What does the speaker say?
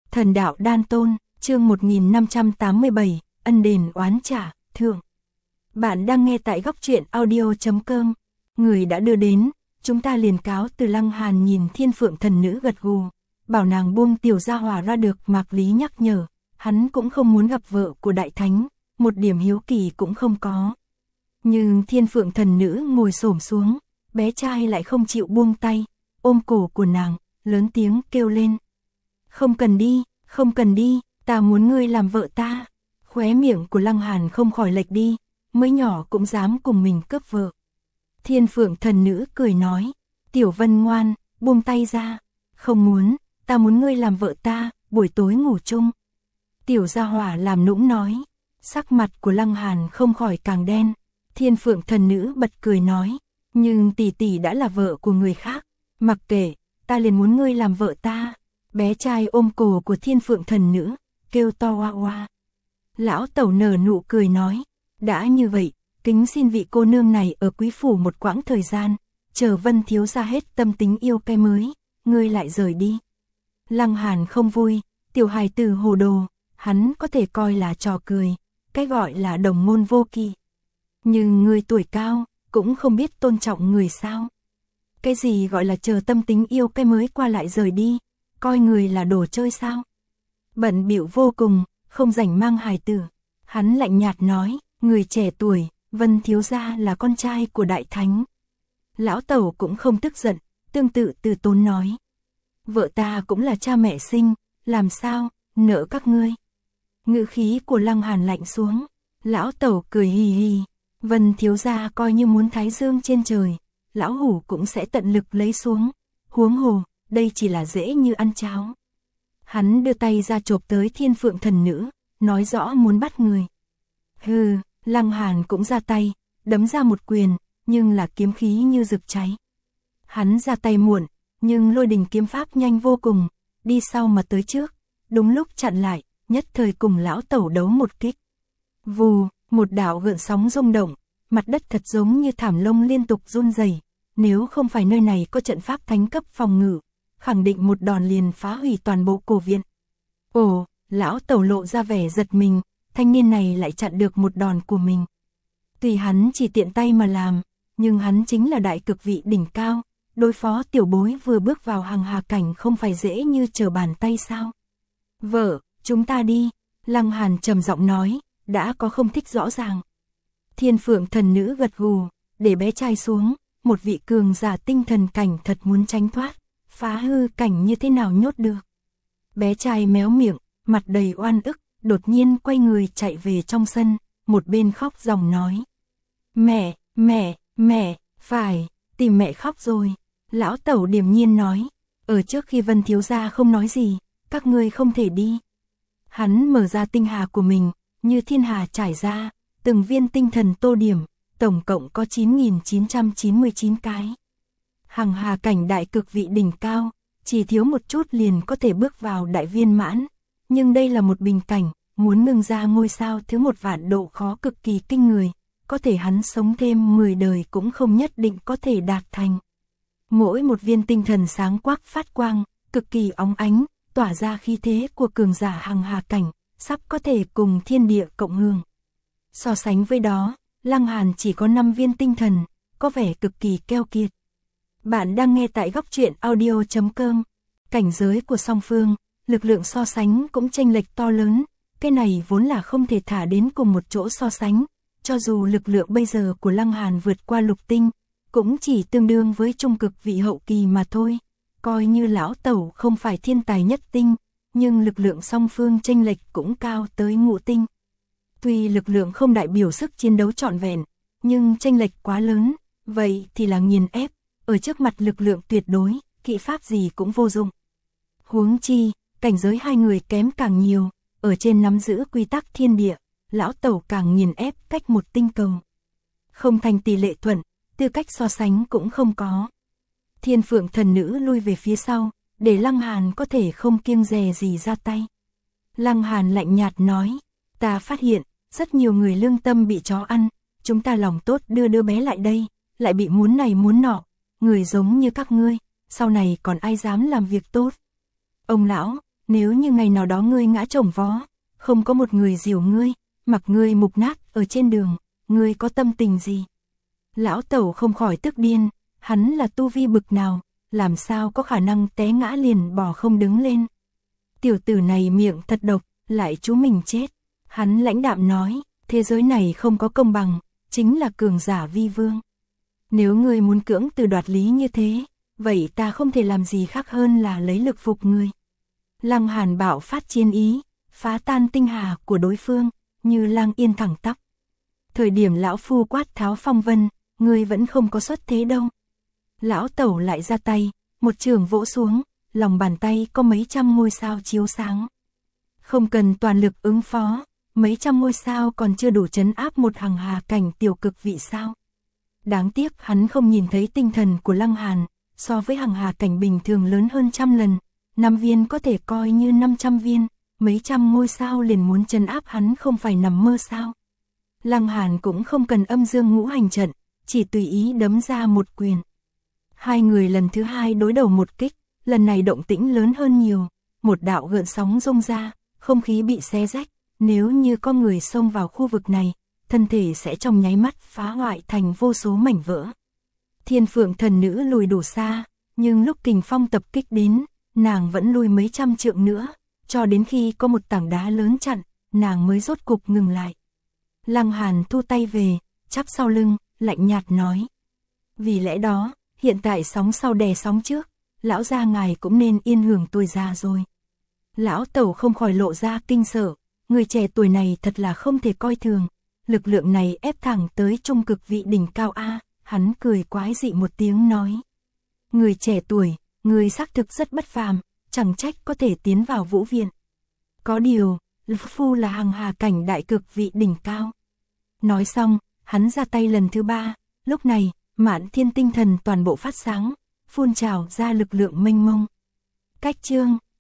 Thần đạo đan tôn, chương 1587, ân đền oán trả, thượng. Bạn đang nghe tại góc truyện audio.com. Người đã đưa đến, chúng ta liền cáo từ. Lăng Hàn nhìn Thiên Phượng thần nữ gật gù, bảo nàng buông tiểu gia hỏa ra được. Mạc Lý nhắc nhở, hắn cũng không muốn gặp vợ của đại thánh, một điểm hiếu kỳ cũng không có. Nhưng Thiên Phượng thần nữ ngồi xổm xuống, bé trai lại không chịu buông tay, ôm cổ của nàng, lớn tiếng kêu lên. Không cần đi, không cần đi, ta muốn ngươi làm vợ ta. Khóe miệng của Lăng Hàn không khỏi lệch đi, mới nhỏ cũng dám cùng mình cướp vợ. Thiên Phượng thần nữ cười nói, Tiểu Vân ngoan, buông tay ra. Không muốn, ta muốn ngươi làm vợ ta, buổi tối ngủ chung. Tiểu gia hỏa làm nũng nói. Sắc mặt của Lăng Hàn không khỏi càng đen. Thiên Phượng thần nữ bật cười nói, nhưng tỷ tỷ đã là vợ của người khác, mặc kệ, ta liền muốn ngươi làm vợ ta. Bé trai ôm cổ của Thiên Phượng thần nữ, kêu to oa oa. Lão tẩu nở nụ cười nói, đã như vậy, kính xin vị cô nương này ở quý phủ một quãng thời gian, chờ Vân thiếu gia hết tâm tính yêu cái mới, ngươi lại rời đi. Lăng Hàn không vui, tiểu hài tử hồ đồ, hắn có thể coi là trò cười, cái gọi là đồng môn vô kỵ. Nhưng người tuổi cao, cũng không biết tôn trọng người sao. Cái gì gọi là chờ tâm tính yêu cái mới qua lại rời đi, coi người là đồ chơi sao? Bận bịu vô cùng, không rảnh mang hài tử. Hắn lạnh nhạt nói, người trẻ tuổi, Vân thiếu gia là con trai của đại thánh. Lão tẩu cũng không tức giận, tương tự từ tốn nói. Vợ ta cũng là cha mẹ sinh, làm sao, nợ các ngươi. Ngữ khí của Lăng Hàn lạnh xuống, lão tẩu cười hì hì. Vân thiếu gia coi như muốn thái dương trên trời, lão hủ cũng sẽ tận lực lấy xuống. Huống hồ, đây chỉ là dễ như ăn cháo. Hắn đưa tay ra chộp tới Thiên Phượng thần nữ, nói rõ muốn bắt người. Hừ, Lăng Hàn cũng ra tay, đấm ra một quyền, nhưng là kiếm khí như rực cháy. Hắn ra tay muộn, nhưng lôi đình kiếm pháp nhanh vô cùng, đi sau mà tới trước, đúng lúc chặn lại, nhất thời cùng lão tẩu đấu một kích. Vù, một đạo gợn sóng rung động, mặt đất thật giống như thảm lông liên tục run rẩy. Nếu không phải nơi này có trận pháp thánh cấp phòng ngự, khẳng định một đòn liền phá hủy toàn bộ cổ viện. Ồ, lão tẩu lộ ra vẻ giật mình, thanh niên này lại chặn được một đòn của mình. Tuy hắn chỉ tiện tay mà làm, nhưng hắn chính là đại cực vị đỉnh cao, đối phó tiểu bối vừa bước vào hàng hà cảnh không phải dễ như trở bàn tay sao. Vợ, chúng ta đi, Lăng Hàn trầm giọng nói, đã có không thích rõ ràng. Thiên Phượng thần nữ gật gù, để bé trai xuống, một vị cường giả tinh thần cảnh thật muốn tránh thoát, phá hư cảnh như thế nào nhốt được. Bé trai méo miệng, mặt đầy oan ức, đột nhiên quay người chạy về trong sân, một bên khóc ròng nói. Mẹ, mẹ, mẹ, phải, tìm mẹ khóc rồi. Lão tẩu điềm nhiên nói, ở trước khi Vân thiếu gia không nói gì, các ngươi không thể đi. Hắn mở ra tinh hà của mình, như thiên hà trải ra, từng viên tinh thần tô điểm, tổng cộng có 9.999 cái. Hằng hà cảnh đại cực vị đỉnh cao, chỉ thiếu một chút liền có thể bước vào đại viên mãn, nhưng đây là một bình cảnh, muốn ngưng ra ngôi sao thiếu 1 vạn độ khó cực kỳ kinh người, có thể hắn sống thêm 10 đời cũng không nhất định có thể đạt thành. Mỗi một viên tinh thần sáng quắc phát quang, cực kỳ óng ánh, tỏa ra khí thế của cường giả hằng hà cảnh, sắp có thể cùng thiên địa cộng hưởng. So sánh với đó, Lăng Hàn chỉ có 5 viên tinh thần, có vẻ cực kỳ keo kiệt. Bạn đang nghe tại góc truyện audio.com. Cảnh giới của song phương, lực lượng so sánh cũng chênh lệch to lớn, cái này vốn là không thể thả đến cùng một chỗ so sánh, cho dù lực lượng bây giờ của Lăng Hàn vượt qua lục tinh, cũng chỉ tương đương với trung cực vị hậu kỳ mà thôi. Coi như lão tẩu không phải thiên tài nhất tinh, nhưng lực lượng song phương chênh lệch cũng cao tới ngũ tinh. Tuy lực lượng không đại biểu sức chiến đấu trọn vẹn, nhưng chênh lệch quá lớn, vậy thì là nghiền ép, ở trước mặt lực lượng tuyệt đối, kỹ pháp gì cũng vô dụng. Huống chi, cảnh giới hai người kém càng nhiều, ở trên nắm giữ quy tắc thiên địa, lão tẩu càng nghiền ép cách một tinh cầu. Không thành tỷ lệ thuận, tư cách so sánh cũng không có. Thiên Phượng thần nữ lui về phía sau, để Lăng Hàn có thể không kiêng dè gì ra tay. Lăng Hàn lạnh nhạt nói, ta phát hiện, rất nhiều người lương tâm bị chó ăn, chúng ta lòng tốt đưa đứa bé lại đây, lại bị muốn này muốn nọ, người giống như các ngươi, sau này còn ai dám làm việc tốt. Ông lão, nếu như ngày nào đó ngươi ngã chồng vó, không có một người dìu ngươi, mặc ngươi mục nát ở trên đường, ngươi có tâm tình gì? Lão Tẩu không khỏi tức điên, hắn là tu vi bực nào, làm sao có khả năng té ngã liền bò không đứng lên. Tiểu tử này miệng thật độc, lại chú mình chết. Hắn lãnh đạm nói, thế giới này không có công bằng, chính là cường giả vi vương. Nếu ngươi muốn cưỡng từ đoạt lý như thế, vậy ta không thể làm gì khác hơn là lấy lực phục ngươi. Lăng Hàn bạo phát chiến ý, phá tan tinh hà của đối phương, như lang yên thẳng tắp. Thời điểm lão phu quát tháo phong vân, ngươi vẫn không có xuất thế đâu. Lão Tẩu lại ra tay, một trường vỗ xuống, lòng bàn tay có mấy trăm ngôi sao chiếu sáng. Không cần toàn lực ứng phó, mấy trăm ngôi sao còn chưa đủ trấn áp một hằng hà cảnh tiểu cực vị sao. Đáng tiếc hắn không nhìn thấy tinh thần của Lăng Hàn, so với hằng hà cảnh bình thường lớn hơn trăm lần, 5 viên có thể coi như 500 viên, mấy trăm ngôi sao liền muốn trấn áp hắn không phải nằm mơ sao. Lăng Hàn cũng không cần âm dương ngũ hành trận, chỉ tùy ý đấm ra một quyền. Hai người lần thứ hai đối đầu một kích, lần này động tĩnh lớn hơn nhiều, một đạo gợn sóng rung ra, không khí bị xé rách, nếu như có người xông vào khu vực này, thân thể sẽ trong nháy mắt phá hoại thành vô số mảnh vỡ. Thiên Phượng thần nữ lùi đủ xa, nhưng lúc kình phong tập kích đến, nàng vẫn lùi mấy trăm trượng nữa, cho đến khi có một tảng đá lớn chặn, nàng mới rốt cục ngừng lại. Lăng Hàn thu tay về, chắp sau lưng, lạnh nhạt nói. Vì lẽ đó, hiện tại sóng sau đè sóng trước, lão gia ngài cũng nên yên hưởng tuổi già rồi. Lão Tẩu không khỏi lộ ra kinh sợ, người trẻ tuổi này thật là không thể coi thường, lực lượng này ép thẳng tới trung cực vị đỉnh cao A, hắn cười quái dị một tiếng nói. Người trẻ tuổi, người xác thực rất bất phàm, chẳng trách có thể tiến vào vũ viện. Có điều, phu là hằng hà cảnh đại cực vị đỉnh cao. Nói xong, hắn ra tay lần thứ 3, lúc này, Mạn Thiên tinh thần toàn bộ phát sáng, phun trào ra lực lượng mênh mông. Cách chương